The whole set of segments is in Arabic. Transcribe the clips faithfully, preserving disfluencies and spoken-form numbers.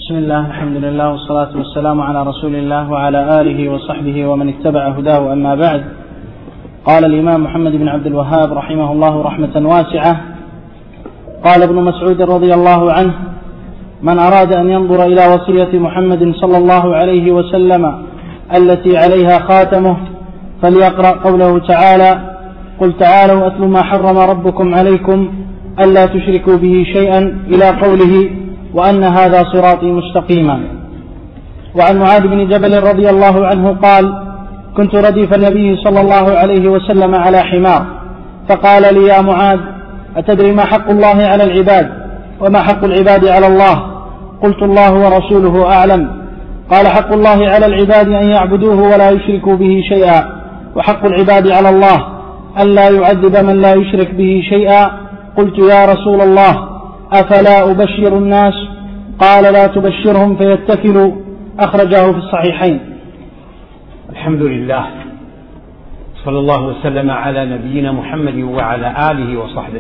بسم الله، الحمد لله، والصلاة والسلام على رسول الله وعلى آله وصحبه ومن اتبع هداه، أما بعد. قال الإمام محمد بن عبد الوهاب رحمه الله رحمة واسعة: قال ابن مسعود رضي الله عنه: من أراد أن ينظر إلى وصية محمد صلى الله عليه وسلم التي عليها خاتمه فليقرأ قوله تعالى: قل تعالوا أتل ما حرم ربكم عليكم ألا تشركوا به شيئا إلى قوله: وأن هذا صراطي مستقيما. وعن معاذ بن جبل رضي الله عنه قال: كنت رديف النبي صلى الله عليه وسلم على حمار، فقال لي: يا معاذ، أتدري ما حق الله على العباد وما حق العباد على الله؟ قلت: الله ورسوله أعلم. قال: حق الله على العباد أن يعبدوه ولا يشركوا به شيئا، وحق العباد على الله ألا يعذب من لا يشرك به شيئا. قلت: يا رسول الله، أفلا أبشر الناس؟ قال: لا تبشرهم فيتكلوا. أخرجه في الصحيحين. الحمد لله، صلى الله وسلم على نبينا محمد وعلى آله وصحبه.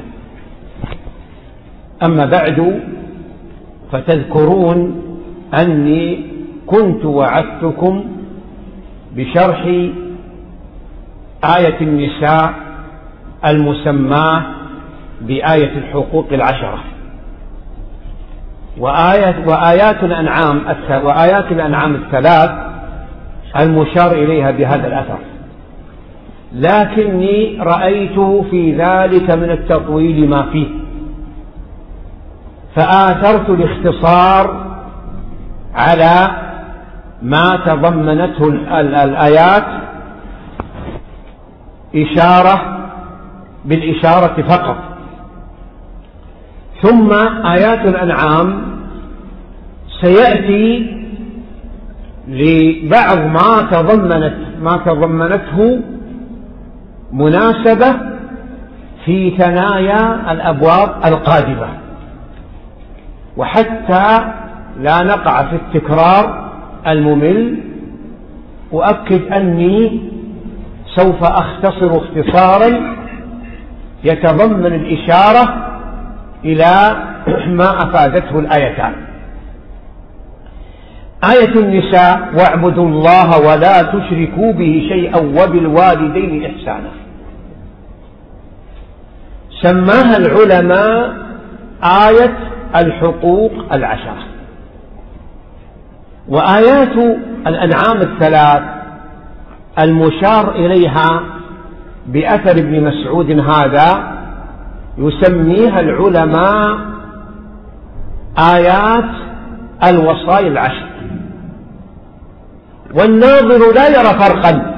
أما بعد، فتذكرون أني كنت وعدتكم بشرح آية النساء المسماة بآية الحقوق العشرة، وآيات, وآيات الأنعام وآيات الأنعام الثلاث المشار إليها بهذا الأثر، لكني رأيت في ذلك من التطويل ما فيه، فآثرت الاختصار على ما تضمنته الآيات إشارة بالإشارة فقط. ثم آيات الأنعام سيأتي لبعض ما تضمنت ما تضمنته مناسبة في ثنايا الأبواب القادمة، وحتى لا نقع في التكرار الممل أؤكد أني سوف أختصر اختصارا يتضمن الإشارة إلى ما أفادته الآيتان. آية النساء: واعبدوا الله ولا تشركوا به شيئا وبالوالدين إحسانا، سماها العلماء آية الحقوق العشرة. وآيات الأنعام الثلاث المشار إليها بأثر ابن مسعود هذا يسميها العلماء آيات الوصايا العشر. والناظر لا يرى فرقا،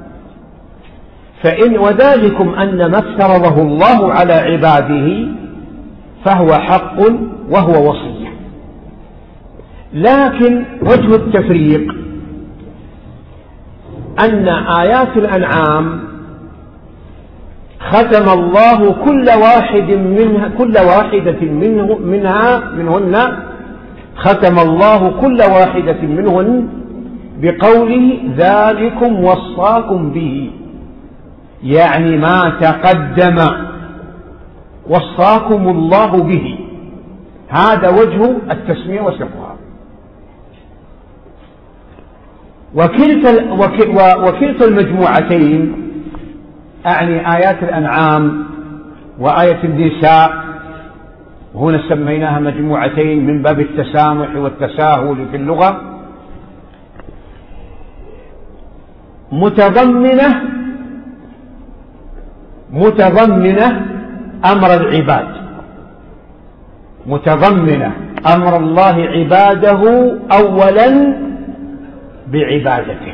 فإن وذلكم أن ما افترضه الله على عباده فهو حق وهو وصية، لكن وجه التفريق أن آيات الأنعام ختم الله كل واحد منها كل واحدة منه منها منهن ختم الله كل واحدة منهن بقوله: ذلكم وصاكم به، يعني ما تقدم وصاكم الله به. هذا وجه التسمية وسرها. وكلتا وكلتا المجموعتين، أعني آيات الأنعام وآية النساء، هنا سميناها مجموعتين من باب التسامح والتساهل في اللغة، متضمنة متضمنة أمر العباد، متضمنة أمر الله عباده أولا بعبادته،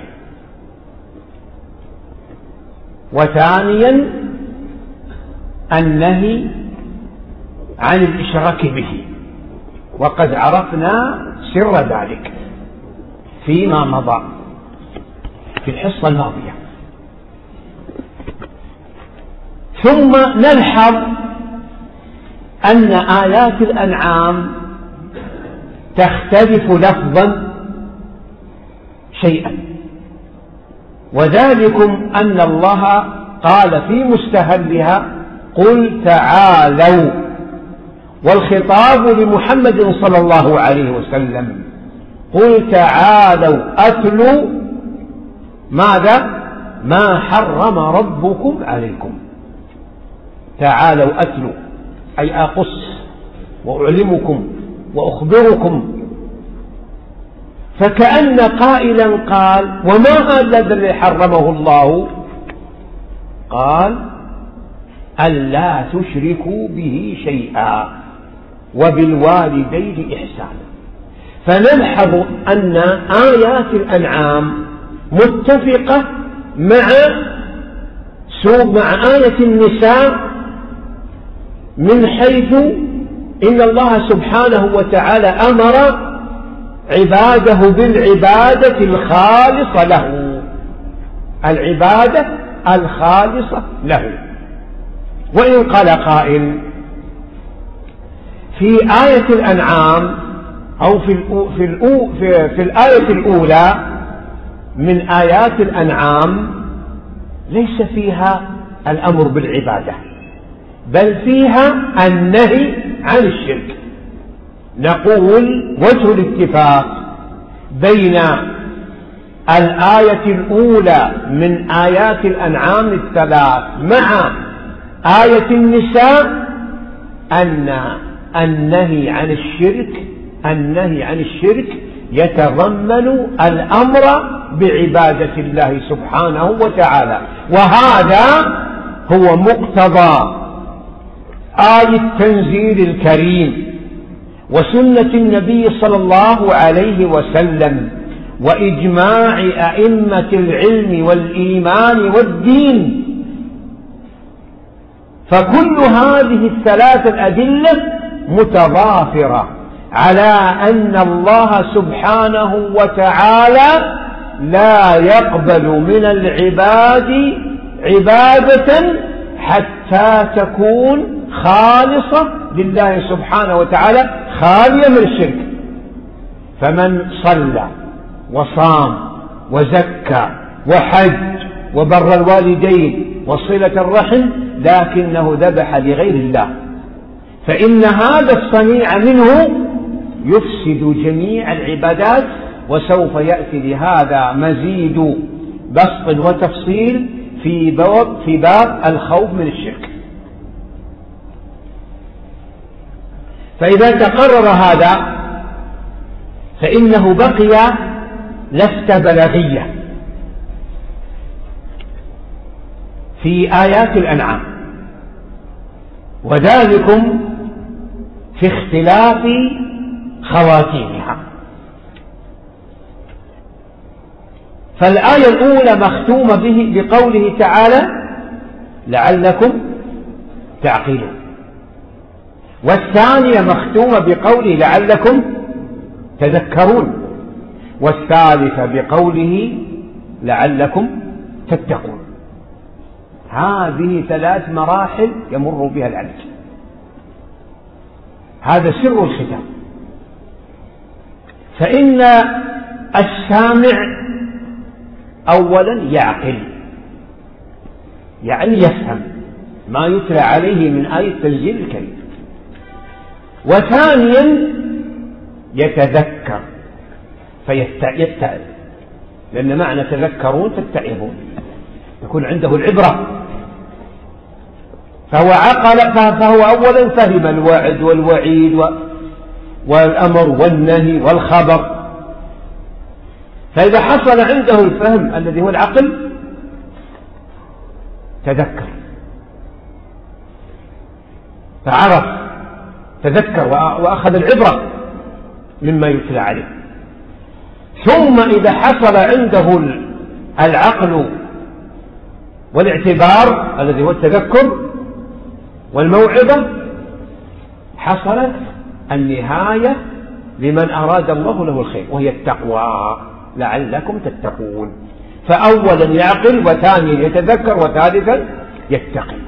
وثانيا النهي عن الإشراك به، وقد عرفنا سر ذلك فيما مضى في الحصة الماضية. ثم نلحظ أن آيات الأنعام تختلف لفظا شيئا، وذلكم أن الله قال في مستهلها: قل تعالوا، والخطاب لمحمد صلى الله عليه وسلم، قل تعالوا أتلوا ماذا؟ ما حرم ربكم عليكم. تعالوا أتلوا أي أقص وأعلمكم وأخبركم. فكأن قائلا قال وما هذا الذي حرمه الله؟ قال ألا تشركوا به شيئا وبالوالدين إحسانا. فنلحظ أن آيات الأنعام متفقة مع مع آية النساء من حيث إن الله سبحانه وتعالى أمر عباده بالعبادة الخالصة له، العبادة الخالصة له. وإن قال قائل في آية الأنعام أو في, الأو في, الأو في, في الآية الأولى من آيات الأنعام ليس فيها الأمر بالعبادة بل فيها النهي عن الشرك. نقول وجه الاتفاق بين الآية الأولى من آيات الأنعام الثلاث مع آية النساء أن النهي عن الشرك النهي عن الشرك يتضمن الأمر بعبادة الله سبحانه وتعالى، وهذا هو مقتضى آية التنزيل الكريم وسنة النبي صلى الله عليه وسلم وإجماع أئمة العلم والإيمان والدين. فكل هذه الثلاث الأدلة متضافرة على أن الله سبحانه وتعالى لا يقبل من العباد عبادة حتى تكون خالصة لله سبحانه وتعالى خالية من الشرك. فمن صلى وصام وزكى وحج وبر الوالدين وصلة الرحم لكنه ذبح لغير الله فإن هذا الصنيع منه يفسد جميع العبادات. وسوف يأتي لهذا مزيد بسط وتفصيل في باب, في باب الخوف من الشرك. فإذا تقرر هذا فإنه بقي لفتة بلاغية في آيات الأنعام، وذلكم في اختلاف خواتيمها. فالآية الأولى مختومة به بقوله تعالى لعلكم تعقلون، والثانية مختومة بقوله لعلكم تذكرون، والثالثة بقوله لعلكم تتقون. هذه ثلاث مراحل يمر بها العبد، هذا سر الختام. فإن السامع أولا يعقل يعني يفهم ما يتلى عليه من آية التنزيل الكريم، وثانيا يتذكر فيتعظ، لأن معنى تذكرون تتعظون يكون عنده العبرة، فهو عقل فهو أولا فهم الوعد والوعيد والأمر والنهي والخبر. فإذا حصل عنده الفهم الذي هو العقل تذكر فعرف تذكر وأخذ العبرة مما يتلى عليه. ثم إذا حصل عنده العقل والاعتبار الذي هو التذكر والموعظة حصلت النهاية لمن أراد الله له الخير وهي التقوى لعلكم تتقون. فأولا يعقل وثانيا يتذكر وثالثا يتقي.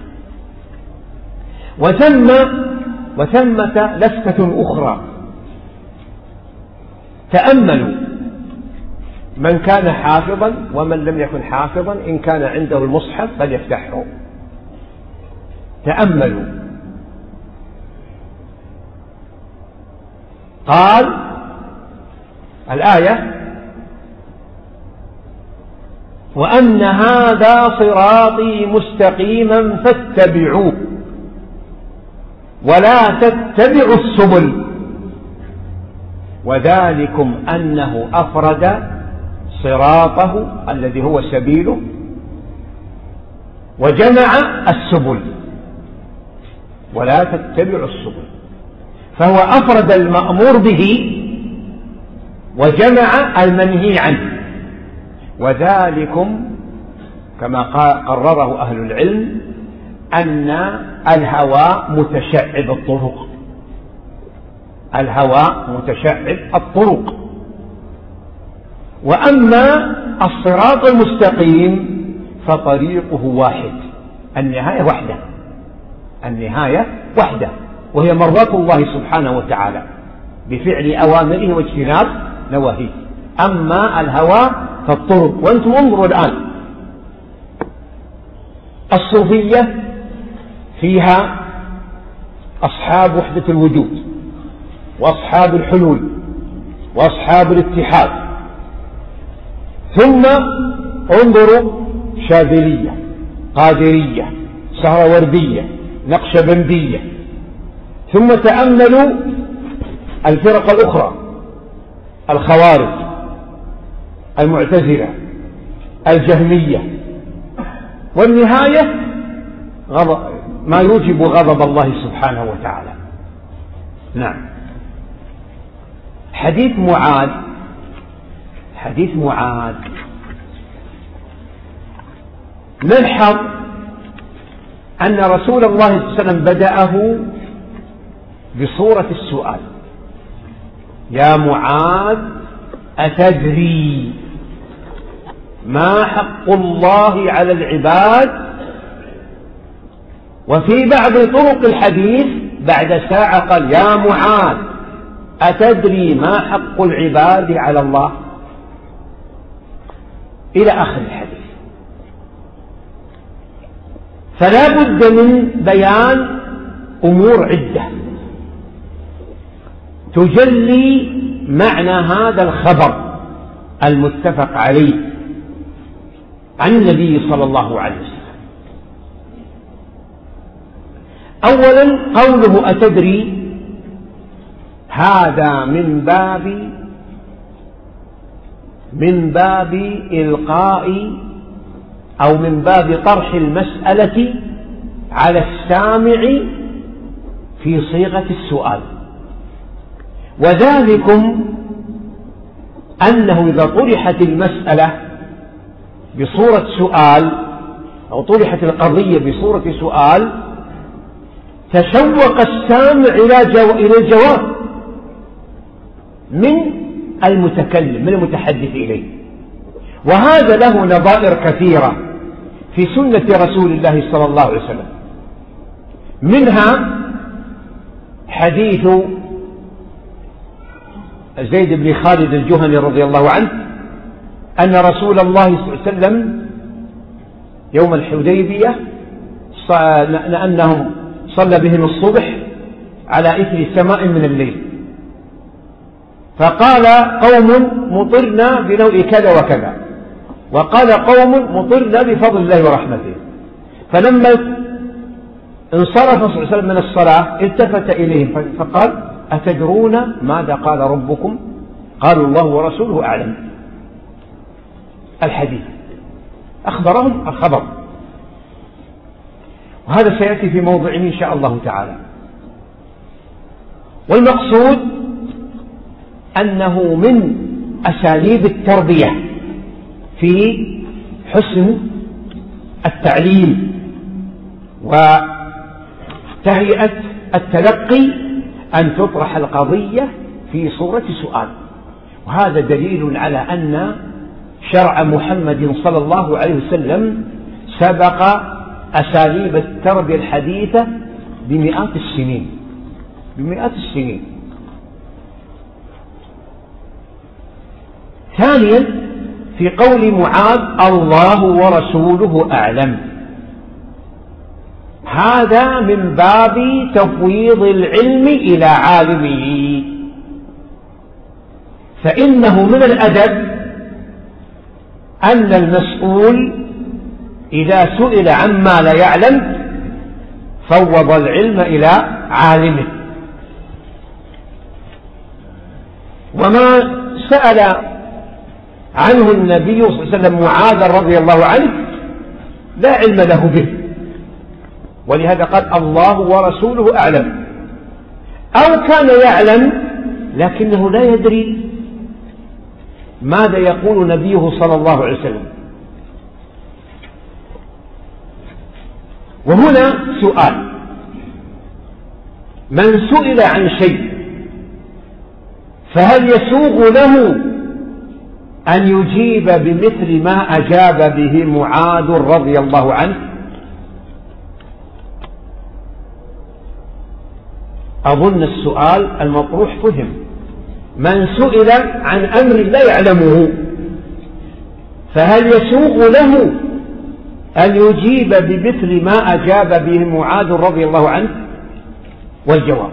وثم وثمة لفتة أخرى تأملوا من كان حافظا ومن لم يكن حافظا إن كان عنده المصحف فليفتحه. تأملوا قال الآية: وأن هذا صراطي مستقيما فاتبعوه ولا تتبعوا السبل وذلكم أنه أفرد صراطه الذي هو سبيله وجمع السبل، ولا تتبعوا السبل، فهو أفرد المأمور به وجمع المنهي عنه. وذلكم كما قرره أهل العلم أن الهوى متشعب الطرق، الهوى متشعب الطرق. وأما الصراط المستقيم فطريقه واحد، النهاية وحده، النهاية وحده، وهي مرضاة الله سبحانه وتعالى بفعل أوامره واجتناب نواهيه. أما الهوى فالطرق. وأنتم انظروا الآن، الصوفية فيها أصحاب وحدة الوجود وأصحاب الحلول وأصحاب الاتحاد، ثم انظروا شاذلية، قادرية، سهروردية، نقشبندية، ثم تأملوا الفرق الأخرى: الخوارج، المعتزلة، الجهمية، والنهاية غضب ما يوجب غضب الله سبحانه وتعالى. نعم. حديث معاذ، حديث معاذ نلحظ أن رسول الله صلى الله عليه وسلم بدأه بصورة السؤال: يا معاذ أتدري ما حق الله على العباد؟ وفي بعض طرق الحديث بعد ساعة قال: يا معاذ أتدري ما حق العباد على الله؟ إلى آخر الحديث. فلا بد من بيان أمور عدة تجلي معنى هذا الخبر المتفق عليه عن النبي صلى الله عليه وسلم. أولا قوله أتدري هذا من باب من باب إلقاء أو من باب طرح المسألة على السامع في صيغة السؤال. وذلكم أنه إذا طرحت المسألة بصورة سؤال أو طرحت القضية بصورة سؤال تشوق السامع إلى جو... إلى الجواب من المتكلم، من المتحدث إليه. وهذا له نظائر كثيرة في سنة رسول الله صلى الله عليه وسلم، منها حديث زيد بن خالد الجهني رضي الله عنه أن رسول الله صلى الله عليه وسلم يوم الحديبية أنه صلى بهم الصبح على إثر سماء من الليل، فقال قوم مطرنا بنوء كذا وكذا، وقال قوم مطرنا بفضل الله ورحمته. فلما انصرف صلى الله عليه وسلم من الصلاة التفت إليهم فقال: أتدرون ماذا قال ربكم؟ قالوا: الله ورسوله أعلم. الحديث أخبرهم الخبر، وهذا سيأتي في موضعه إن شاء الله تعالى. والمقصود أنه من أساليب التربية في حسن التعليم وتهيئة التلقي أن تطرح القضية في صورة سؤال. وهذا دليل على أن شرع محمد صلى الله عليه وسلم سبق أساليب التربية الحديثة بمئات السنين، بمئات السنين. ثانيا في قول معاذ: الله ورسوله أعلم، هذا من باب تفويض العلم إلى عالمه، فإنه من الأدب أن المسؤول إذا سئل عما لا يعلم فوض العلم إلى عالمه. وما سأل عنه النبي صلى الله عليه وسلم معاذ رضي الله عنه لا علم له به، ولهذا قال الله ورسوله أعلم. أو كان يعلم لكنه لا يدري ماذا يقول نبيه صلى الله عليه وسلم. وهنا سؤال: من سئل عن شيء فهل يسوغ له أن يجيب بمثل ما أجاب به معاذ رضي الله عنه؟ أظن السؤال المطروح فهم. من سئل عن أمر لا يعلمه فهل يسوغ له أن يجيب بمثل ما أجاب به معاذ رضي الله عنه؟ والجواب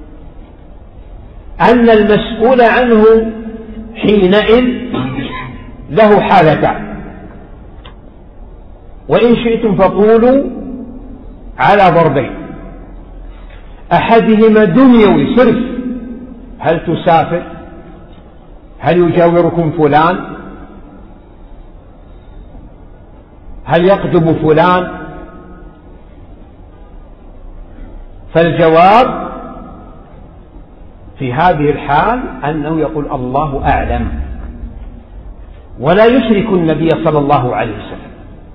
أن المسؤول عنه حينئذ له حالتان، وإن شئتم فقولوا على ضربين: أحدهما دنيوي صرف، هل تسافر؟ هل يجاوركم فلان؟ هل يقدم فلان؟ فالجواب في هذه الحال أنه يقول الله أعلم، ولا يشرك النبي صلى الله عليه وسلم،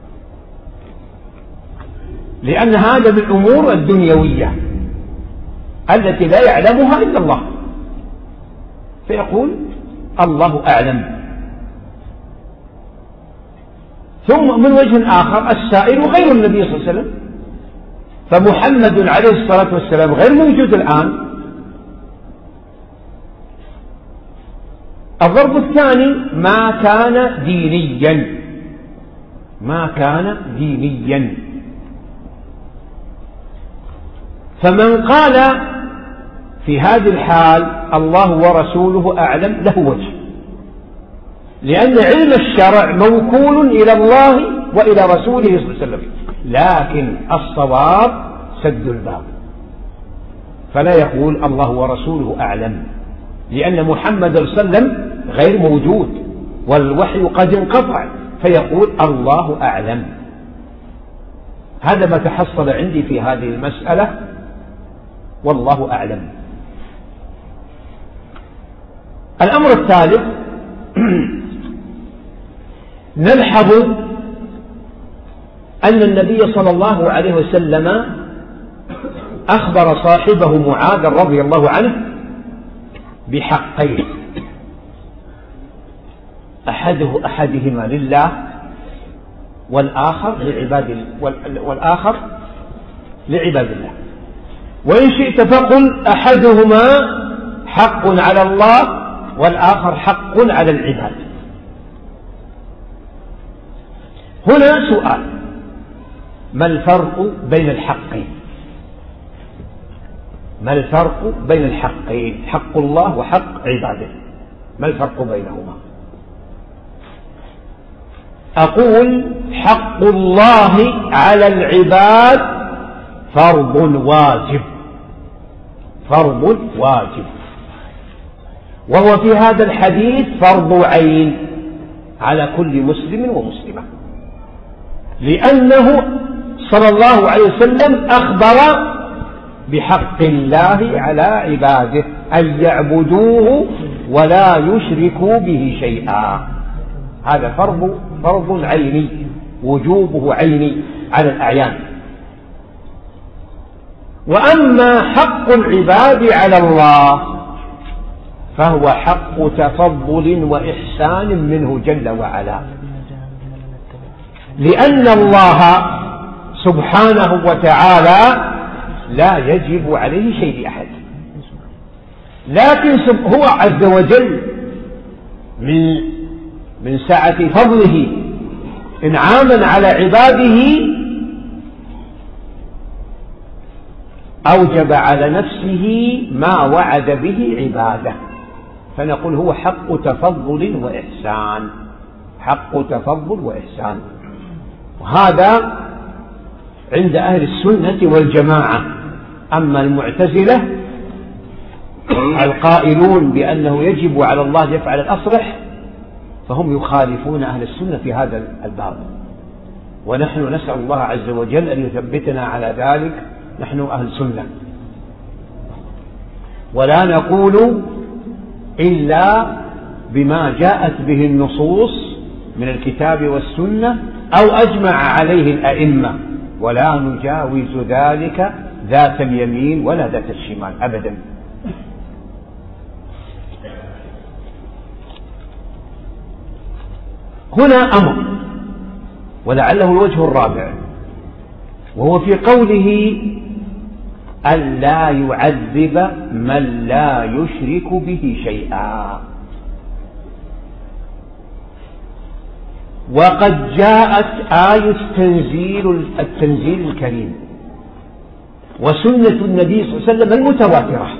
لأن هذا من الأمور الدنيوية التي لا يعلمها إلا الله، فيقول الله أعلم. ثم من وجه آخر السائل غير النبي صلى الله عليه وسلم، فمحمد عليه الصلاة والسلام غير موجود الآن. الضرب الثاني: ما كان دينيا، ما كان دينيا. فمن قال في هذه الحال الله ورسوله أعلم له وجه، لأن علم الشرع موكول إلى الله وإلى رسوله صلى الله عليه وسلم، لكن الصواب سد الباب، فلا يقول الله ورسوله أعلم، لأن محمد صلى الله عليه وسلم غير موجود والوحي قد انقطع، فيقول الله أعلم. هذا ما تحصل عندي في هذه المسألة، والله أعلم. الأمر الثالث: نلحظ أن النبي صلى الله عليه وسلم أخبر صاحبه معاذ رضي الله عنه بحقين: أحده أحدهما لله والآخر لعباد والآخر لعباد الله. وإن شئت فقل أحدهما حق على الله والآخر حق على العباد. هنا سؤال: ما الفرق بين الحقين؟ ما الفرق بين الحقين، حق الله وحق عباده؟ ما الفرق بينهما؟ أقول: حق الله على العباد فرض واجب، فرض واجب، وهو في هذا الحديث فرض عين على كل مسلم ومسلمة، لأنه صلى الله عليه وسلم أخبر بحق الله على عباده أن يعبدوه ولا يشركوا به شيئا. هذا فرض فرض عيني، وجوبه عيني على الأعيان. وأما حق العباد على الله فهو حق تفضل وإحسان منه جل وعلا، لأن الله سبحانه وتعالى لا يجب عليه شيء لأحد، لكن هو عز وجل من من سعة فضله إنعاما على عباده أوجب على نفسه ما وعد به عباده، فنقول هو حق تفضل وإحسان، حق تفضل وإحسان. وهذا عند أهل السنة والجماعة. أما المعتزلة القائلون بأنه يجب على الله أن يفعل الأصلح فهم يخالفون أهل السنة في هذا الباب، ونحن نسأل الله عز وجل أن يثبتنا على ذلك، نحن أهل سنة. ولا نقول إلا بما جاءت به النصوص من الكتاب والسنة أو أجمع عليه الأئمة، ولا نجاوز ذلك ذات اليمين ولا ذات الشمال أبدا. هنا أمر، ولعله الوجه الرابع، وهو في قوله أن لا يعذب من لا يشرك به شيئا. وقد جاءت آية التنزيل, التنزيل الكريم وسنة النبي صلى الله عليه وسلم المتواترة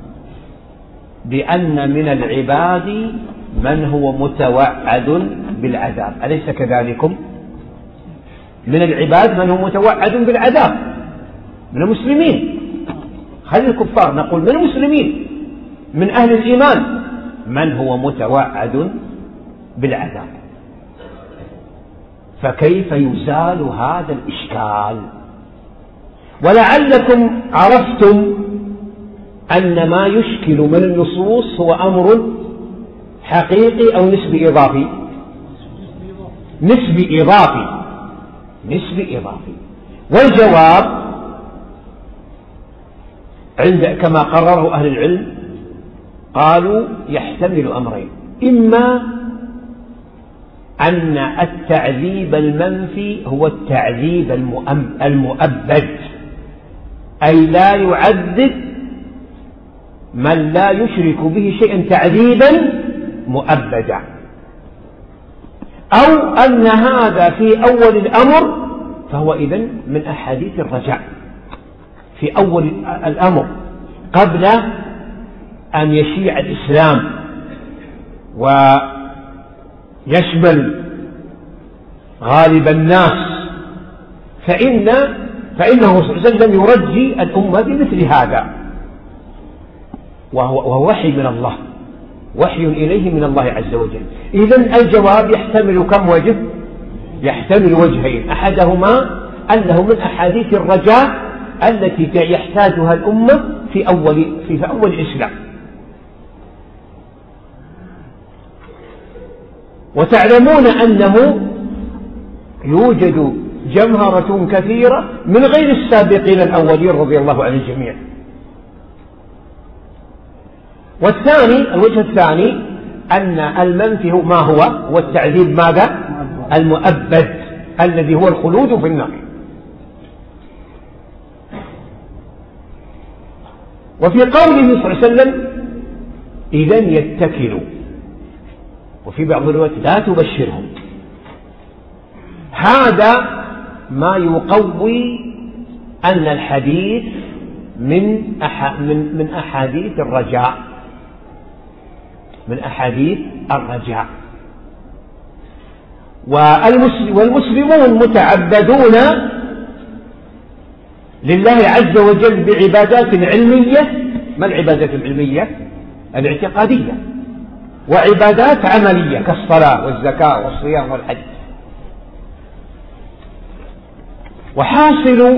بأن من العباد من هو متوعد بالعذاب، أليس كذلكم؟ من العباد من هو متوعد بالعذاب من المسلمين، خلي الكفار، نقول من المسلمين من أهل الإيمان من هو متوعد بالعذاب. فكيف يزال هذا الإشكال؟ ولعلكم عرفتم أن ما يشكل من النصوص هو أمر حقيقي أو نسبي إضافي؟ نسبي إضافي، نسبي إضافي. والجواب عند كما قرره أهل العلم قالوا يحتمل أمرين: إما أن التعذيب المنفي هو التعذيب المؤبد، أي لا يعذب من لا يشرك به شيئا تعذيبا مؤبدا، أو أن هذا في أول الأمر فهو إذن من أحاديث الرجاء في أول الأمر قبل أن يشيع الإسلام ويشمل غالب الناس، فإن فإنه صلى الله عليه وسلم يرجي الأمة بمثل هذا، وهو, وهو وحي من الله، وحي إليه من الله عز وجل. إذن الجواب يحتمل كم وجه؟ يحتمل وجهين: أحدهما أنه من أحاديث الرجاء التي يحتاجها الأمة في أول في أول الإسلام. وتعلمون أنه يوجد جمهرة كثيرة من غير السابقين الأولين رضي الله عن الجميع. والثاني الوجه الثاني أن المنفي ما هو والتعذيب ماذا؟ المؤبد الذي هو الخلود في النار. وفي قوله صلى الله عليه وسلم إذن يتكلوا، وفي بعض الروايات لا تبشرهم، هذا ما يقوي أن الحديث من أح من من أحاديث الرجاء، من أحاديث الرجاء. والمسلمون متعبدون لله عز وجل بعبادات علمية. ما العبادات العلمية؟ الاعتقادية، وعبادات عملية كالصلاة والزكاة والصيام والحج. وحاصل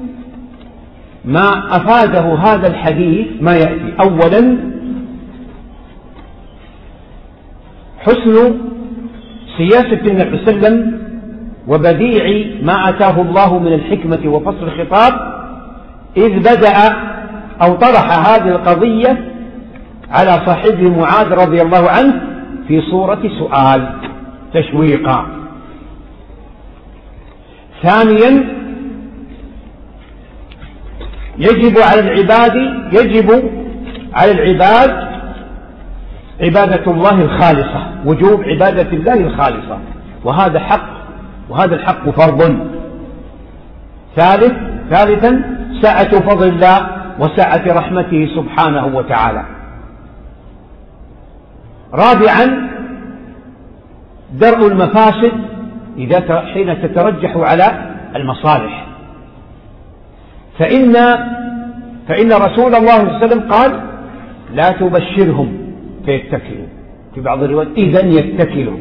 ما أفاده هذا الحديث ما يأتي: أولا حسن سياسة النبي صلى الله عليه وسلم وبديع ما أتاه الله من الحكمة وفصل الخطاب، إذ بدأ أو طرح هذه القضية على صاحبه معاذ رضي الله عنه في صورة سؤال تشويقا. ثانيا يجب على العباد يجب على العباد عبادة الله الخالصة، وجوب عبادة الله الخالصة، وهذا حق، وهذا الحق فرض. ثالث ثالثا سعة فضل الله وسعة رحمته سبحانه وتعالى. رابعا درء المفاسد إذا حين تترجح على المصالح، فإن فإن رسول الله صلى الله عليه وسلم قال لا تبشرهم فيتكلوا، في بعض الروايات إذن يتكلوا،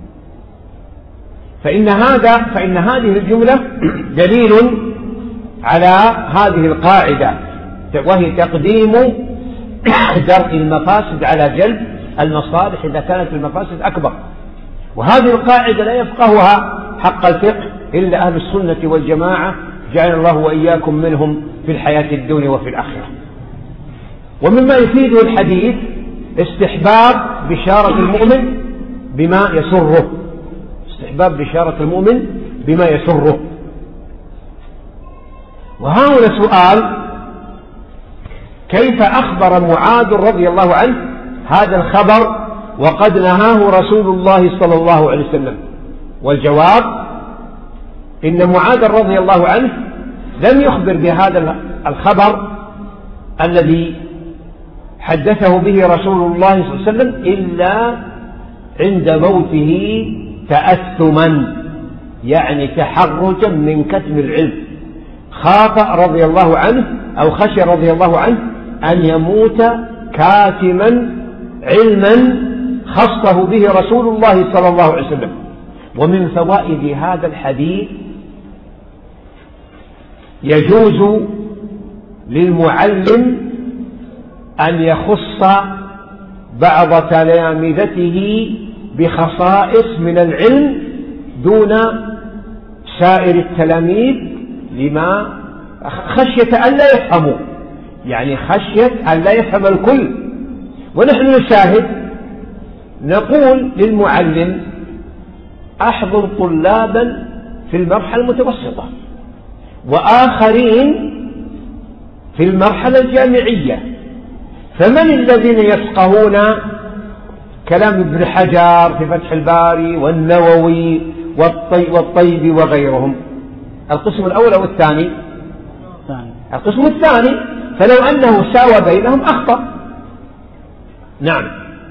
فإن هذا فإن هذه الجملة دليل على هذه القاعدة، وهي تقديم درء المفاسد على جلب المصالح إذا كانت المفاسد أكبر. وهذه القاعدة لا يفقهها حق الفقه إلا أهل السنة والجماعة، جعل الله وإياكم منهم في الحياة الدنيا وفي الآخرة. ومما يفيده الحديث استحباب بشارة المؤمن بما يسره، استحباب بشارة المؤمن بما يسره. وهنا سؤال: كيف أخبر معاذ رضي الله عنه هذا الخبر وقد نهاه رسول الله صلى الله عليه وسلم؟ والجواب: إن معاذ رضي الله عنه لم يخبر بهذا الخبر الذي حدثه به رسول الله صلى الله عليه وسلم إلا عند موته تأثما، يعني تحرجا من كتم العلم. خاف رضي الله عنه أو خشي رضي الله عنه أن يموت كاتما علما خصه به رسول الله صلى الله عليه وسلم. ومن فوائد هذا الحديث يجوز للمعلم أن يخص بعض تلامذته بخصائص من العلم دون سائر التلاميذ، لما خشية أن لا يفهموا، يعني خشية أن لا يفهم الكل. ونحن نشاهد نقول للمعلم: أحضر طلابا في المرحلة المتوسطة وآخرين في المرحلة الجامعية، فمن الذين يفقهون كلام ابن حجر في فتح الباري والنووي والطيبي وغيرهم؟ القسم الأول أو الثاني؟ القسم الثاني. فلو أنه ساوى بينهم أخطأ. نعم.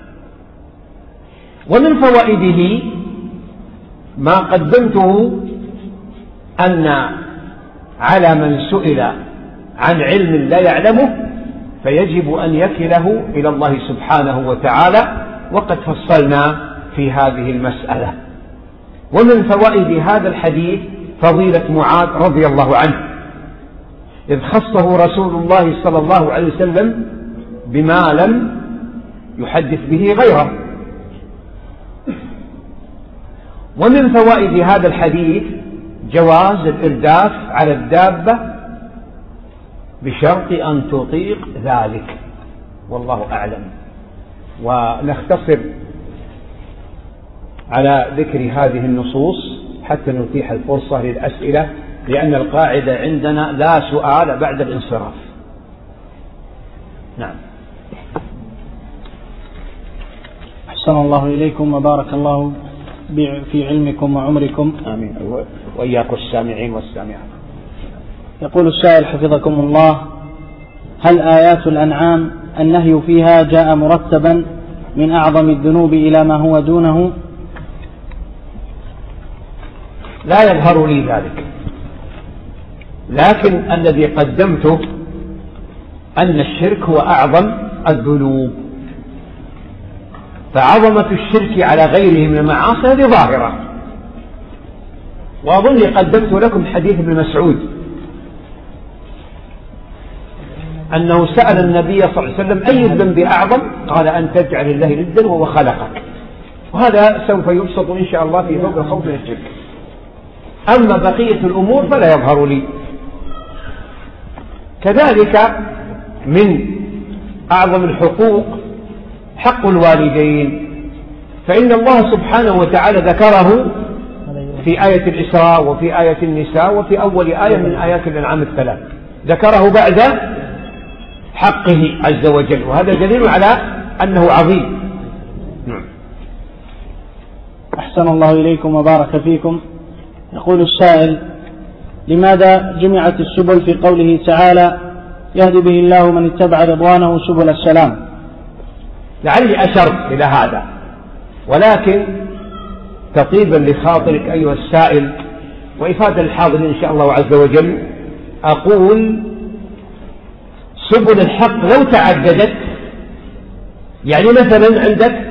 ومن فوائده ما قدمته أن على من سئل عن علم لا يعلمه فيجب أن يكله إلى الله سبحانه وتعالى، وقد فصلنا في هذه المسألة. ومن فوائد هذا الحديث فضيلة معاذ رضي الله عنه، إذ خصه رسول الله صلى الله عليه وسلم بما لم يحدث به غيره. ومن فوائد هذا الحديث جواز الإرداف على الدابة بشرط أن تطيق ذلك، والله أعلم. ونختصر على ذكر هذه النصوص حتى نتيح الفرصة للأسئلة، لأن القاعدة عندنا لا سؤال بعد الانصراف. نعم. أحسن الله إليكم وبارك الله في علمكم وعمركم. آمين. وإياكم السامعين والسامعات. يقول السائل حفظكم الله: هل آيات الأنعام النهي فيها جاء مرتبا من أعظم الذنوب إلى ما هو دونه؟ لا يظهر لي ذلك، لكن الذي قدمته أن الشرك هو أعظم الذنوب، فعظمة الشرك على غيره من المعاصي هذه ظاهرة. وأظني قدمت لكم حديث ابن مسعود أنه سأل النبي صلى الله عليه وسلم: أي الذنب أعظم؟ قال: أن تجعل الله ندا وهو خلقك. وهذا سوف يبسط إن شاء الله في فوق الخوف من الشرك. أما بقية الأمور فلا يظهر لي. كذلك من أعظم الحقوق حق الوالدين، فإن الله سبحانه وتعالى ذكره في آية الإسراء وفي آية النساء وفي أول آية من آيات الأنعام الثلاث، ذكره بعد حقه عز وجل، وهذا دليل على أنه عظيم. نعم. أحسن الله إليكم وبارك فيكم. يقول السائل: لماذا جمعت السبل في قوله تعالى: يهدي به الله من اتبع رضوانه سبل السلام؟ لعلي أشرت إلى هذا، ولكن تطيبا لخاطرك أيها السائل وإفادة الحاضرين إن شاء الله عز وجل، أقول سبل الحق لو تعددت، يعني مثلا عندك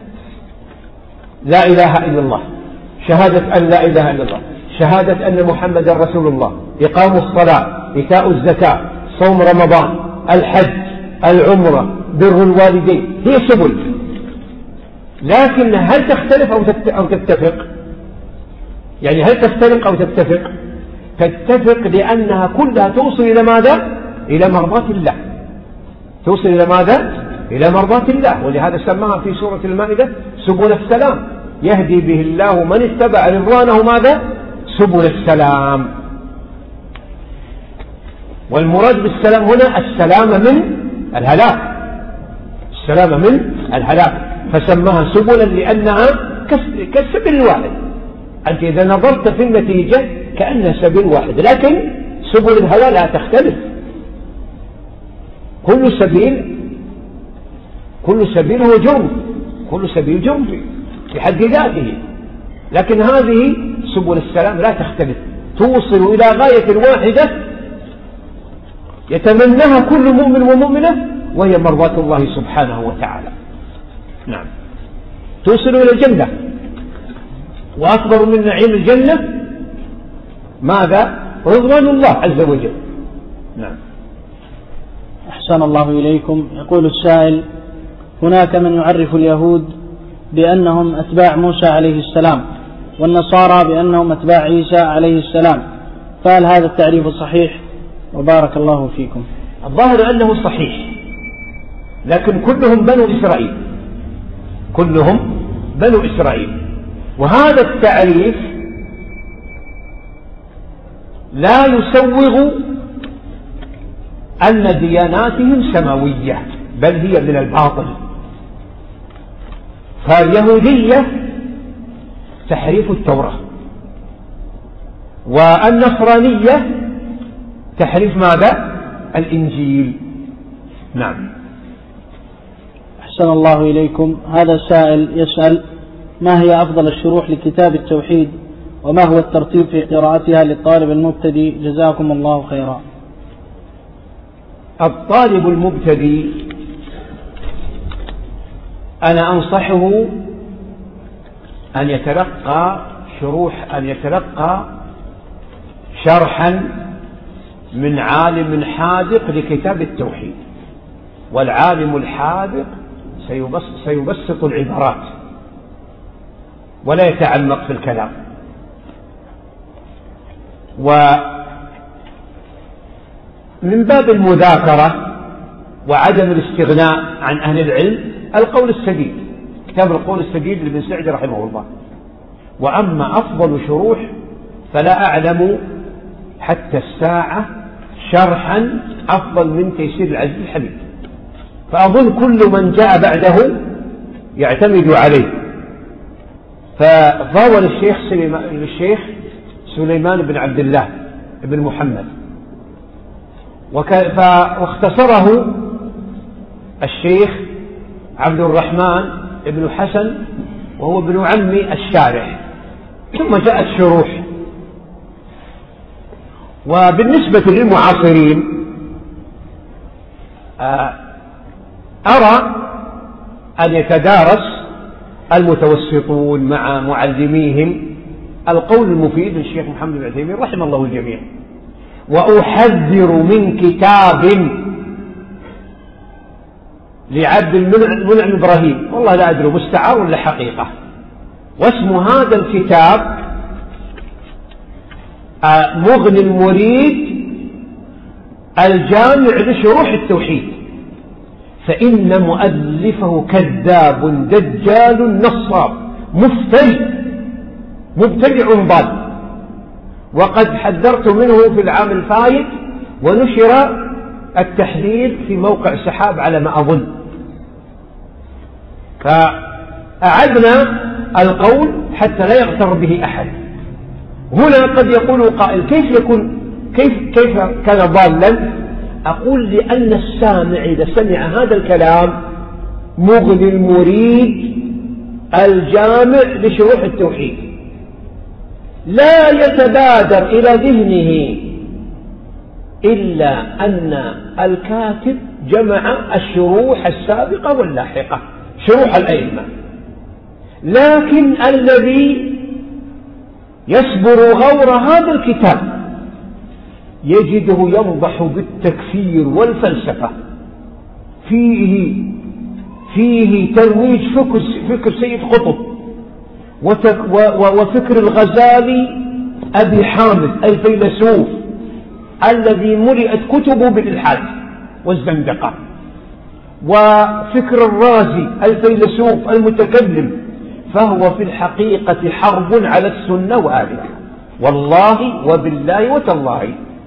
لا إله إلا الله، شهادة أن لا إله إلا الله، شهادة أن محمد رسول الله، إقام الصلاة، إيتاء الزكاة، صوم رمضان، الحج، العمرة، بر الوالدين، هي سبل، لكن هل تختلف أو تتفق؟ يعني هل تفترق أو تتفق؟ تتفق لأنها كلها توصل إلى ماذا؟ إلى مرضاة الله، توصل إلى ماذا؟ إلى مرضاة الله، ولهذا سماها في سورة المائدة سبل السلام، يهدي به الله من اتبع رضوانه ماذا؟ سبل السلام. والمراد بالسلام هنا السلام من الهلاك، السلام من الهلاك، فسماها سبلا لأنها كالسبيل الواحد. أنت إذا نظرت في النتيجة كأنها سبيل واحد، لكن سبل الهوى لا تختلف، كل سبيل كل سبيل هو جرم، كل سبيل جرم في حد ذاته، لكن هذه سبل السلام لا تختلف، توصل إلى غاية واحدة يتمناها كل مؤمن ومؤمنة، وهي مرضاة الله سبحانه وتعالى. نعم، توصل إلى الجنة، وأكبر من نعيم الجنة ماذا؟ رضوان الله عز وجل. نعم. أحسن الله إليكم. يقول السائل: هناك من يعرف اليهود بأنهم أتباع موسى عليه السلام، والنصارى بأنهم أتباع عيسى عليه السلام، فهل هذا التعريف صحيح؟ وبارك الله فيكم. الظاهر أنه صحيح، لكن كلهم بنو إسرائيل، كلهم بنو إسرائيل، وهذا التعريف لا يسوغ أن دياناتهم سماوية، بل هي من الباطل. فاليهودية تحريف التوراة، والنصرانية تحريف ماذا؟ الإنجيل. نعم. أحسن الله إليكم. هذا سائل يسأل: ما هي أفضل الشروح لكتاب التوحيد، وما هو الترتيب في قراءتها للطالب المبتدئ؟ جزاكم الله خيرا. الطالب المبتدئ أنا أنصحه أن يتلقى شروح أن يتلقى شرحا من عالم حاذق لكتاب التوحيد، والعالم الحاذق سيبسط العبارات ولا يتعمق في الكلام. ومن باب المذاكرة وعدم الاستغناء عن أهل العلم القول السديد، كتاب القول السديد لابن سعدي رحمه الله. وأما أفضل شروح فلا أعلم حتى الساعة شرحا أفضل من تيسير العزيز الحميد، فأظن كل من جاء بعده يعتمد عليه. فهو للشيخ للشيخ سليمان بن عبد الله بن محمد، واختصره الشيخ عبد الرحمن بن حسن وهو ابن عمي الشارح، ثم جاءت شروح. وبالنسبة للمعاصرين أرى أن يتدارس المتوسطون مع معلميهم القول المفيد للشيخ محمد بن عثيمين رحمه الله الجميع. وأحذر من كتاب لعبد المنعم إبراهيم، والله لا أدري مستعار ولا حقيقة، واسم هذا الكتاب مغني المريد الجامع لشروح التوحيد، فإن مؤلفه كذاب دجال نصاب مفتري مبتدع ضال، وقد حذرت منه في العام الفائت، ونشر التحذير في موقع سحاب على ما أظن. فأعدنا القول حتى لا يغتر به أحد. هنا قد يقول قائل: كيف يكون كيف كيف كان ضالا؟ أقول: لأن السامع إذا سمع هذا الكلام مغني المريد الجامع لشروح التوحيد، لا يتبادر إلى ذهنه إلا أن الكاتب جمع الشروح السابقة واللاحقة، شروح الأئمة، لكن الذي يصبر غور هذا الكتاب يجده ينضح بالتكفير والفلسفة، فيه فيه ترويج فكر, فكر سيد قطب وفكر الغزالي أبي حامد الفيلسوف الذي ملئت كتبه بالإلحاد والزندقة، وفكر الرازي الفيلسوف المتكلم، فهو في الحقيقة حرب على السنة وآلها. والله وبالله وتالله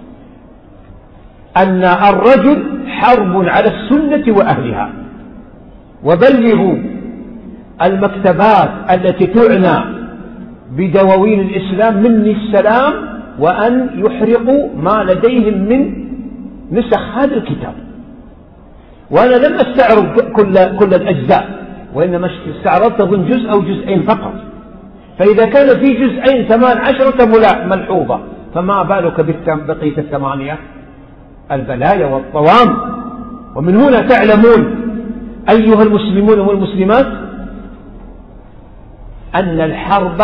أن الرجل حرب على السنة وأهلها. وبلغوا المكتبات التي تعنى بدواوين الإسلام مني السلام، وأن يحرقوا ما لديهم من نسخ هذا الكتاب. وأنا لم أستعرض كل, كل الأجزاء، وإنما استعرضت ضمن جزء أو جزئين فقط، فإذا كان في جزئين ثمان عشرة ملحوظة، فما بالك بقية الثمانية البلايا والطوام. ومن هنا تعلمون أيها المسلمون والمسلمات أن الحرب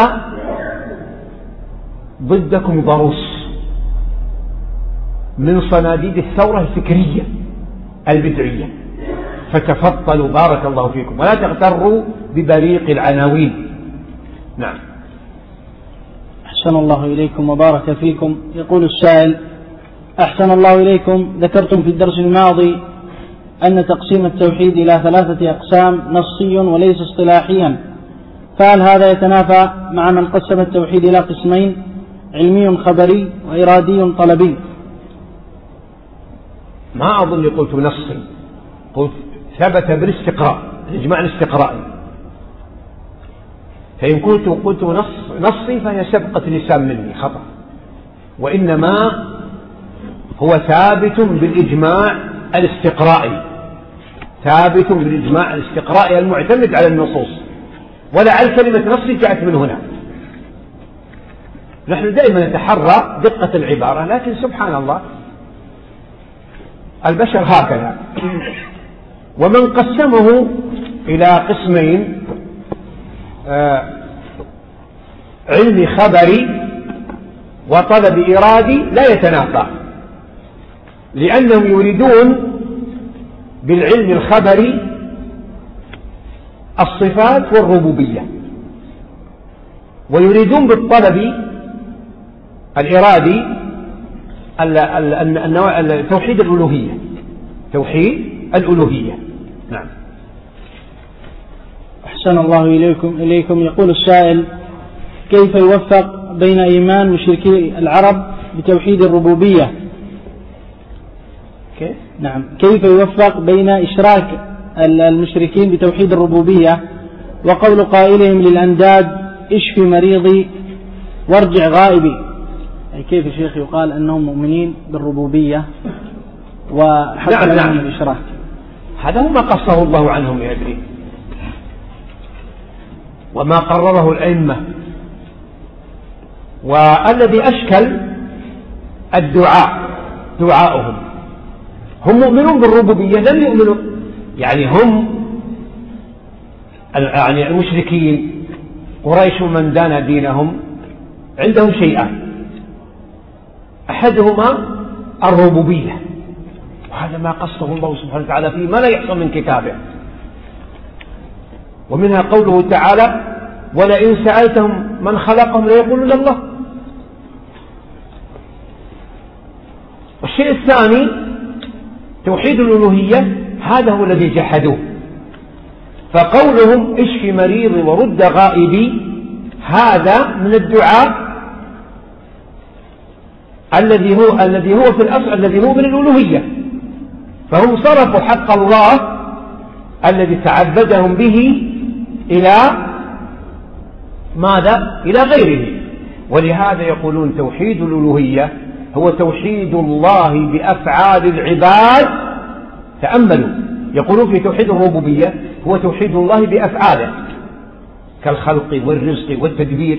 ضدكم ضروس من صناديد الثورة الفكرية البدعية، فتفضلوا بارك الله فيكم ولا تغتروا ببريق العناوين. نعم. أحسن الله إليكم وبارك فيكم. يقول السائل: أحسن الله إليكم، ذكرتم في الدرس الماضي أن تقسيم التوحيد إلى ثلاثة أقسام نصي وليس اصطلاحيا، فهل هذا يتنافى مع من قسم التوحيد إلى قسمين، علمي خبري وإرادي طلبي؟ ما أظن قلت نصي، قلت ثبت بالاستقراء، الإجماع الاستقرائي. فإن كنت قلت نص نصي فهي سبقة لسان مني خطأ، وإنما هو ثابت بالإجماع الاستقرائي، ثابت بالإجماع الاستقرائي المعتمد على النصوص، ولعل كلمة نصي جاءت من هنا. نحن دائما نتحرى دقة العبارة، لكن سبحان الله البشر هكذا. ومن قسمه إلى قسمين، آه علمي خبري وطلب إرادي، لا يتنافى، لأنهم يريدون بالعلم الخبري الصفات والربوبية، ويريدون بالطلب الإرادي النوع توحيد الألوهية، توحيد الألوهية. نعم. أحسن الله إليكم إليكم يقول السائل: كيف يوفق بين إيمان مشركي العرب بتوحيد الربوبية؟ كيف؟ نعم، كيف يوفق بين إشراك المشركين بتوحيد الربوبية وقول قائلهم للأنداد اشفي مريضي وارجع غائبي؟ أي كيف يا شيخ يقال أنهم مؤمنين بالربوبية وحتى نعم لهم نعم. الإشراك؟ هذا هو ما قصه الله عنهم يدري، وما قرره الأئمة. والذي أشكل الدعاء دعاؤهم، هم مؤمنون بالربوبية، لم يؤمنوا، يعني هم يعني المشركين قريش ومن دان دينهم عندهم شيئان، أحدهما الربوبية، وهذا ما قصه الله سبحانه وتعالى فيه ما لا يحصل من كتابه، ومنها قوله تعالى: ولئن سألتهم من خلقهم ليقولون الله. والشيء الثاني توحيد الألوهية، هذا هو الذي جحدوه. فقولهم اشفي مريضي ورد غائبي هذا من الدعاء الذي هو الذي هو في الأصل الذي هو من الألوهية، فهم صرفوا حق الله الذي تعبدهم به إلى ماذا؟ إلى غيره. ولهذا يقولون توحيد الألوهية هو توحيد الله بأفعال العباد، تأملوا، يقولون في توحيد الربوبية هو توحيد الله بأفعاله كالخلق والرزق والتدبير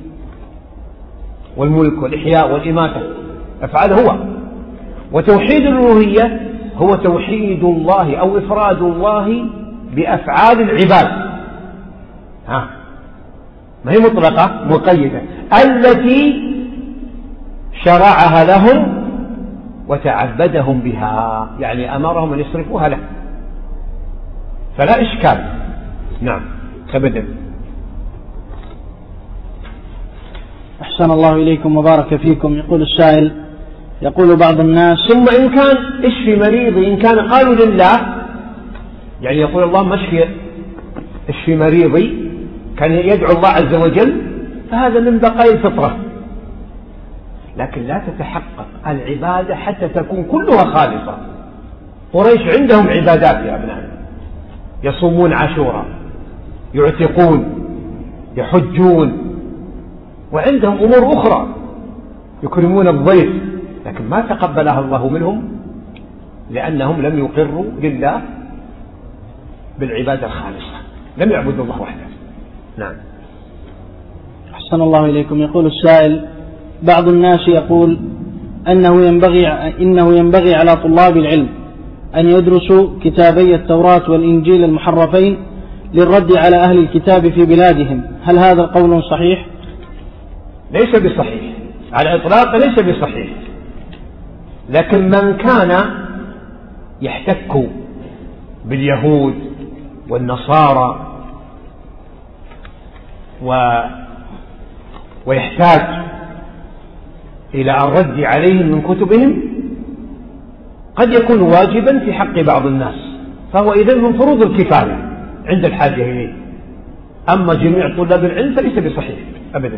والملك والإحياء والإماتة، أفعاله هو. وتوحيد الألوهية هو توحيد الله أو إفراد الله بأفعال العباد، ها ما هي مطلقة، مقيدة، التي شرعها لهم وتعبدهم بها، يعني أمرهم أن يصرفوها له، فلا إشكال. نعم أبدا. أحسن الله إليكم وبارك فيكم. يقول السائل، يقول بعض الناس: ثم إن كان اشفي مريضي، إن كان قالوا لله، يعني يقول اللهم اشفي اشفي مريضي، كان يدعو الله عز وجل، فهذا من بقايا الفطرة، لكن لا تتحقق العبادة حتى تكون كلها خالصة. قريش عندهم عبادات يا أبنائي، يصومون عاشوراء، يعتقون، يحجون، وعندهم أمور أخرى، يكرمون الضيف، لكن ما تقبلها الله منهم لأنهم لم يقروا لله بالعبادة الخالصة، لم يعبدوا الله وحده. نعم. أحسن الله إليكم. يقول السائل: بعض الناس يقول أنه ينبغي, إنه ينبغي على طلاب العلم أن يدرسوا كتابي التوراة والإنجيل المحرفين للرد على أهل الكتاب في بلادهم، هل هذا قول صحيح؟ ليس بصحيح على الإطلاق، ليس بصحيح، لكن من كان يحتك باليهود والنصارى و... ويحتاج إلى الرد عليهم من كتبهم قد يكون واجبا في حق بعض الناس، فهو إذن من فروض الكفاية عند الحاجة إليه. أما جميع طلاب العلم فليس بصحيح أبدا.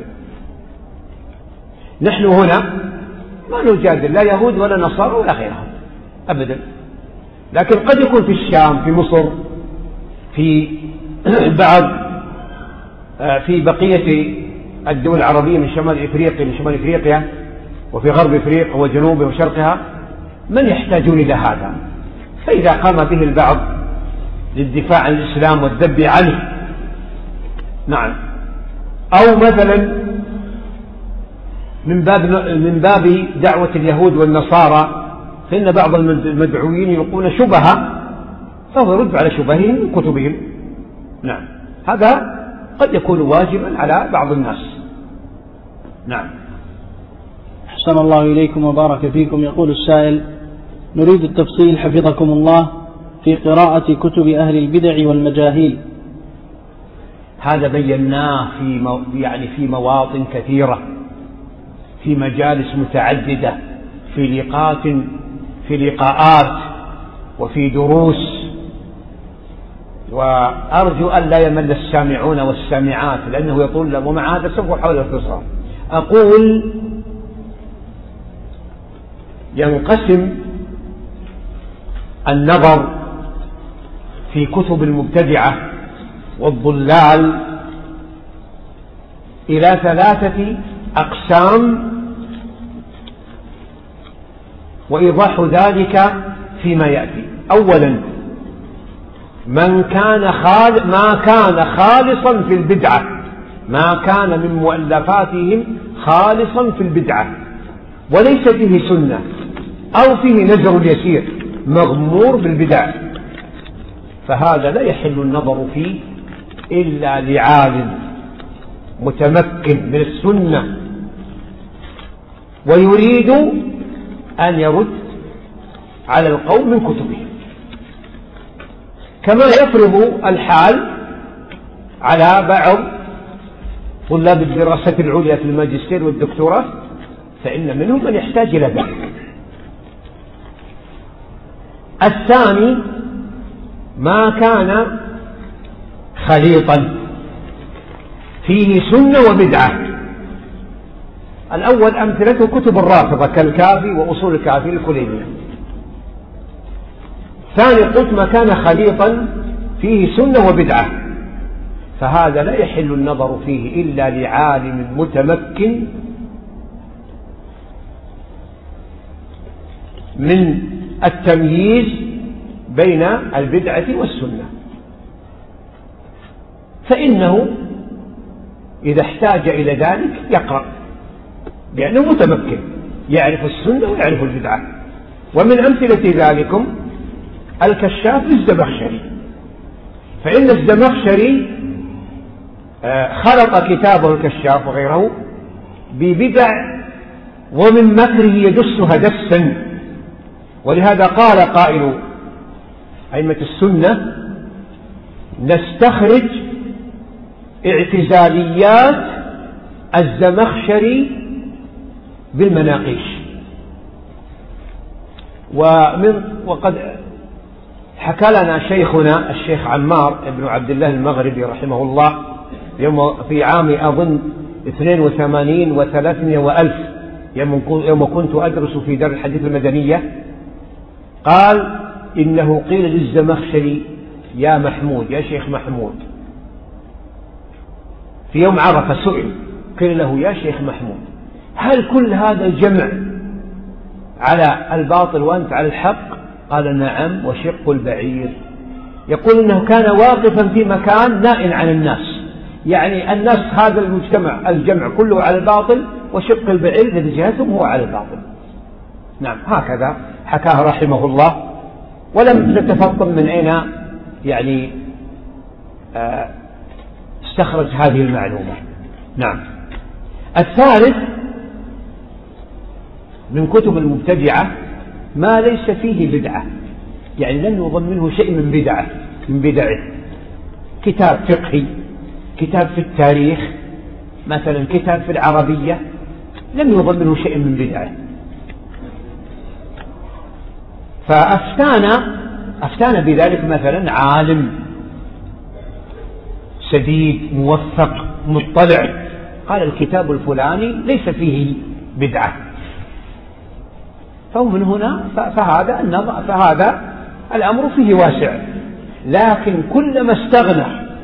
نحن هنا ما نجادل لا يهود ولا نصارى ولا غيرهم أبدا، لكن قد يكون في الشام، في مصر، في بعض في بقية الدول العربية من شمال إفريقيا من شمال إفريقيا وفي غرب إفريقيا وجنوبها وشرقها من يحتاجون إلى هذا، فإذا قام به البعض للدفاع عن الإسلام والذب عنه، نعم، أو مثلا من باب من باب دعوة اليهود والنصارى، فإن بعض المدعوين يلقون شبهة فهو يرد على شبههم من كتبهم. نعم، هذا قد يكون واجبا على بعض الناس. نعم. أحسن الله إليكم وبارك فيكم. يقول السائل: نريد التفصيل حفظكم الله في قراءة كتب أهل البدع والمجاهيل. هذا بيناه في مو... يعني في مواطن كثيرة، في مجالس متعددة، في لقاءات في لقاءات وفي دروس، وأرجو أن لا يمل السامعون والسامعات لأنه يطول، ومع هذا سوف أحاول اختصار. أقول ينقسم النظر في كتب المبتدعة والضلال إلى ثلاثة أقسام، وإيضاح ذلك فيما يأتي. أولا، من كان خال ما كان خالصا في البدعة، ما كان من مؤلفاتهم خالصا في البدعة وليس فيه سنة أو فيه نزر يسير مغمور بالبدع، فهذا لا يحل النظر فيه إلا لعالم متمكن من السنة ويريد أن يرد على القوم من كتبهم، كما يفرض الحال على بعض طلاب الدراسة العليا في الماجستير والدكتوراه، فإن منهم من يحتاج إلى ذلك. الثاني، ما كان خليطا فيه سنة وبدعة. الأول أمثلته كتب الرافضة كالكافي وأصول الكافي الكليني. ثاني، قلت ما كان خليطا فيه سنة وبدعة، فهذا لا يحل النظر فيه إلا لعالم متمكن من التمييز بين البدعة والسنة، فإنه إذا احتاج إلى ذلك يقرأ، لأنه متمكن يعرف السنة ويعرف البدعة. ومن أمثلة ذلكم الكشاف للزمخشري، فإن الزمخشري خلط كتابه الكشاف وغيره ببدع ومن مكره يدسها دسا، ولهذا قال قائل أئمة السنة: نستخرج اعتزاليات الزمخشري بالمناقيش. ومن وقد حكى لنا شيخنا الشيخ عمار بن عبد الله المغربي رحمه الله يوم في عام أظن اثنين وثمانين وثلاثمائة وألف يوم كنت أدرس في دار الحديث المدنية، قال إنه قيل للزمخشري: يا محمود، يا شيخ محمود، في يوم عرفة سئل قيل له: يا شيخ محمود، هل كل هذا الجمع على الباطل وأنت على الحق؟ قال: نعم، وشق البعير. يقول إنه كان واقفا في مكان نائل عن الناس، يعني الناس هذا المجتمع الجمع كله على الباطل، وشق البعير الذي جهتهم هو على الباطل. نعم، هكذا حكاه رحمه الله، ولم نتفطن من أين يعني آه استخرج هذه المعلومة. نعم. الثالث من كتب المبتدعة ما ليس فيه بدعة، يعني لم يظن منه شيء من بدعة من بدعه، كتاب فقهي، كتاب في التاريخ مثلا، كتاب في العربية، لم يظن منه شيء من بدعه. فأفتانا أفتانا بذلك مثلا عالم سديد موفق مطلع، قال: الكتاب الفلاني ليس فيه بدعة. فمن هنا فهذا النظر فهذا الأمر فيه واسع. لكن كلما استغنى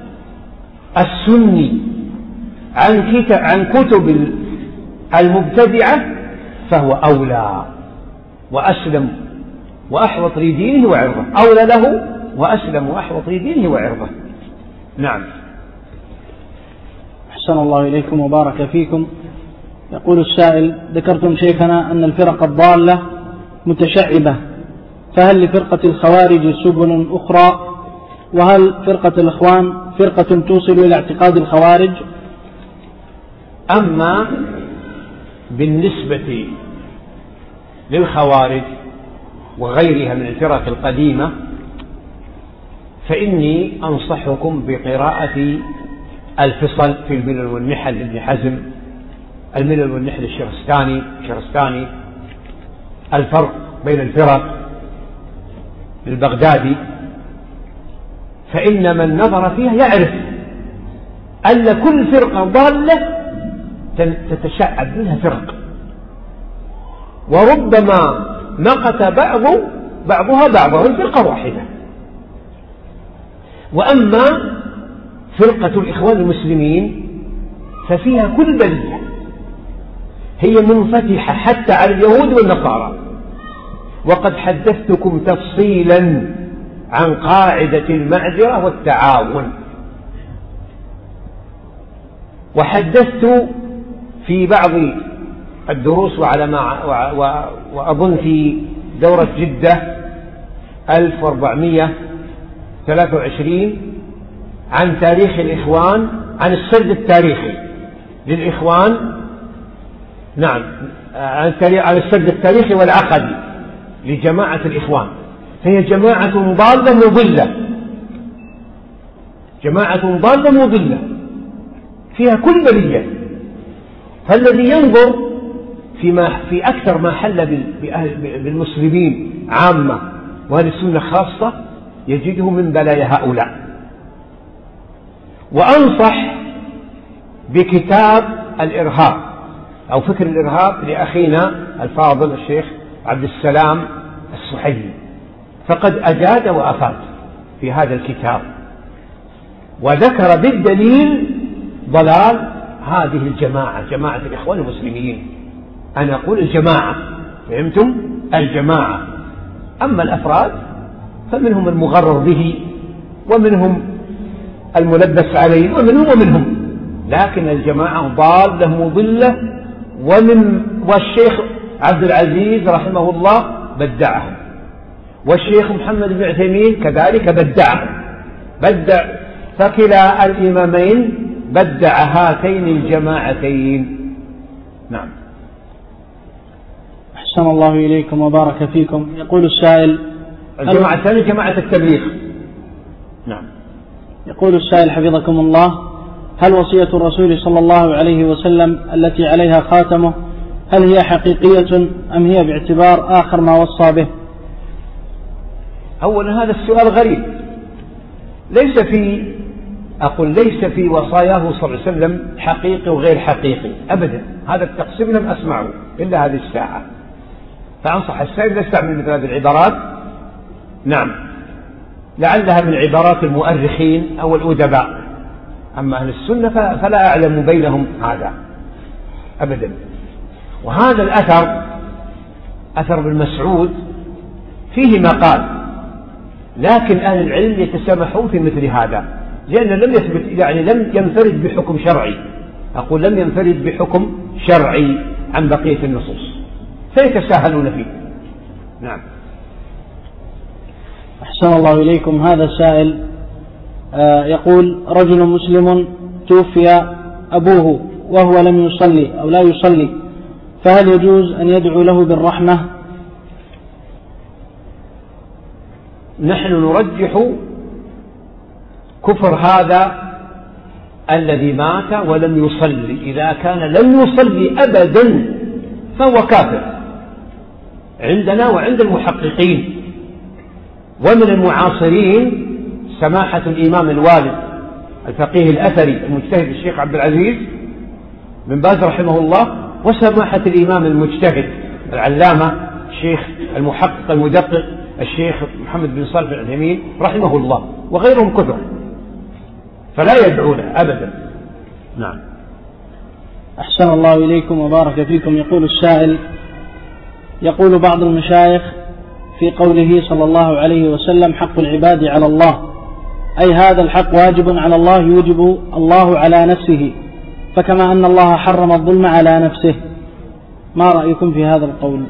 السني عن كتب عن كتب المبتدعة فهو أولى وأسلم وأحوط لدينه وعرضه، أولى له وأسلم وأحوط لدينه وعرضه. نعم. أحسن الله إليكم وبارك فيكم. يقول السائل: ذكرتم شيخنا أن الفرق الضالة متشعبة، فهل لفرقة الخوارج سبل أخرى؟ وهل فرقة الإخوان فرقة توصل إلى اعتقاد الخوارج؟ أما بالنسبة للخوارج وغيرها من الفرق القديمة فإني أنصحكم بقراءة الفصل في الملل والنحل لابن حزم، الملل والنحل الشرستاني الشرستاني الفرق بين الفرق للبغدادي، فإن من نظر فيها يعرف أن كل فرقة ضالة تتشعب منها فرق، وربما نقت بعض بعضها بعضها الفرقة واحدة. وأما فرقة الإخوان المسلمين ففيها كل بلية، هي منفتحة حتى على اليهود والنصارى. وقد حدثتكم تفصيلا عن قاعدة المعذرة والتعاون، وحدثت في بعض الدروس وعلى ما وأظن في دورة جدة ألف وأربعمائة وثلاثة وعشرين عن تاريخ الإخوان، عن السرد التاريخي للإخوان، نعم، عن السرد التاريخي والعقدي لجماعة الإخوان. فهي جماعة ضالة مضلة، جماعة ضالة مضلة فيها كل بلية. فالذي ينظر فيما في أكثر ما حل بالمسلمين عامة وأهل السنة خاصة يجده من بلايا هؤلاء. وأنصح بكتاب الإرهاب أو فكر الإرهاب لأخينا الفاضل الشيخ عبد السلام السحيمي، فقد أجاد وأفاد في هذا الكتاب، وذكر بالدليل ضلال هذه الجماعة، جماعة الإخوان المسلمين. أنا أقول الجماعة، فهمتم؟ الجماعة. أما الأفراد فمنهم المغرر به ومنهم الملبس عليه ومنهم ومنهم، لكن الجماعة ضالة مضلة. ومن والشيخ عبد العزيز رحمه الله بدعهم، والشيخ محمد بن عثيمين كذلك بدعهم، بدع، فكلا الإمامين بدع هاتين الجماعتين. نعم. أحسن الله إليكم وبارك فيكم. يقول السائل: الجماعة الثانية جماعة التبليغ. نعم. يقول السائل حفظكم الله: هل وصية الرسول صلى الله عليه وسلم التي عليها خاتمه هل هي حقيقية أم هي باعتبار آخر ما وصى به؟ أولا هذا السؤال غريب، ليس في أقول ليس في وصاياه صلى الله عليه وسلم حقيقي وغير حقيقي أبدا، هذا التقسيم لم أسمعه إلا هذه الساعة، فأنصح السائل لا يستعمل مثل هذه العبارات. نعم، لعلها من عبارات المؤرخين أو الأدباء، أما أهل السنة فلا أعلم بينهم هذا أبدا. وهذا الأثر أثر ابن مسعود فيه مقال، لكن أهل العلم يتسامحون في مثل هذا، لأن لم يثبت، يعني لم ينفرد بحكم شرعي، أقول لم ينفرد بحكم شرعي عن بقية النصوص، فيتساهلون فيه. نعم. أحسن الله إليكم. هذا السائل يقول: رجل مسلم توفي أبوه وهو لم يصلي أو لا يصلي، فهل يجوز أن يدعو له بالرحمة؟ نحن نرجح كفر هذا الذي مات ولم يصلي، إذا كان لم يصلي أبدا فهو كافر عندنا وعند المحققين. ومن المعاصرين سماحة الإمام الوالد الفقيه الأثري المجتهد الشيخ عبد العزيز بن باز رحمه الله، وسماحة الإمام المجتهد العلامة الشيخ المحقق المدقق الشيخ محمد بن صالح العثيمين رحمه الله، وغيرهم كثر، فلا يدعو له أبدا. نعم. أحسن الله إليكم وبارك فيكم. يقول السائل: يقول بعض المشايخ في قوله صلى الله عليه وسلم: حق العباد على الله، أي هذا الحق واجب على الله يوجب الله على نفسه، فكما أن الله حرم الظلم على نفسه. ما رأيكم في هذا القول؟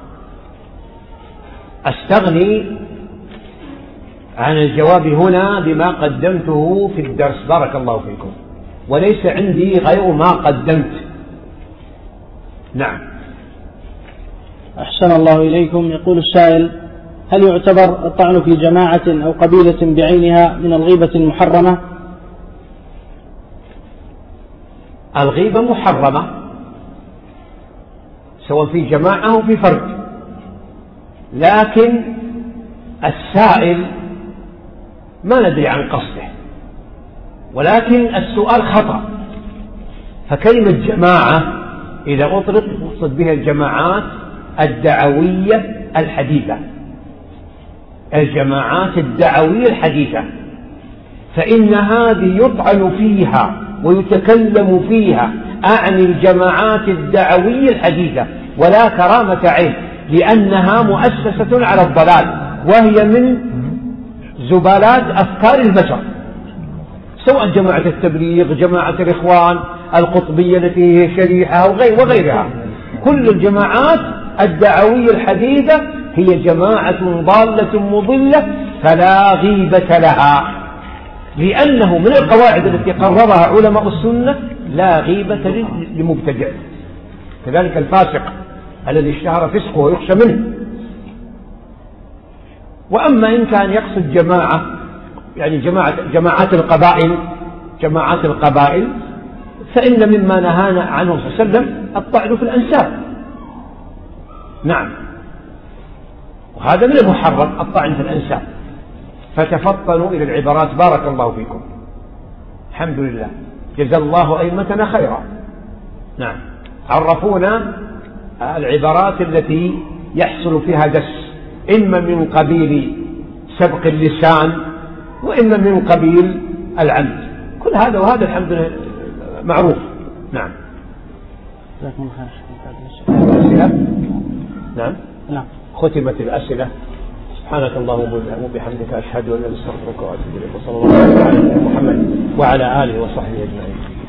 أستغني عن الجواب هنا بما قدمته في الدرس، بارك الله فيكم، وليس عندي غير ما قدمت. نعم. أحسن الله إليكم. يقول السائل: هل يعتبر الطعن في جماعة أو قبيلة بعينها من الغيبة المحرمة؟ الغيبة محرمة سواء في جماعة أو في فرد، لكن السائل ما ندري عن قصده، ولكن السؤال خطأ. فكلمة جماعة إذا أطلق يقصد بها الجماعات الدعوية الحديثة، الجماعات الدعوية الحديثة، فإن هذه يطعن فيها ويتكلم فيها، أعني الجماعات الدعوية الحديثة، ولا كرامة عين، لأنها مؤسسة على الضلال، وهي من زبالات أفكار البشر، سواء جماعة التبليغ، جماعة الإخوان، القطبية التي هي شريحة وغيرها. كل الجماعات الدعوية الحديثة هي جماعة ضالة مضلة فلا غيبة لها، لأنه من القواعد التي قررها علماء السنة لا غيبة لمبتدع، كذلك الفاسق الذي اشتهر فسقه ويخشى منه. وأما إن كان يقصد جماعة يعني جماعة جماعات القبائل جماعات القبائل فإن مما نهانا عنه صلى الله عليه وسلم الطعن في الأنساب. نعم، وهذا من المحرم الطعن في الأنساب، فتفطنوا إلى العبارات، بارك الله فيكم. الحمد لله، جزا الله أئمتنا خيرا. نعم، عرفونا العبارات التي يحصل فيها دس، إما من قبيل سبق اللسان وإما من قبيل العمد، كل هذا وهذا الحمد لله معروف. نعم. الأسئلة؟ نعم. نعم. ختمت الأسئلة. سبحانك اللهم وبحمدك أشهد أن لا إله إلا أنت أستغفرك وأتوب إليك، وصلى الله على محمد وعلى آله وصحبه أجمعين.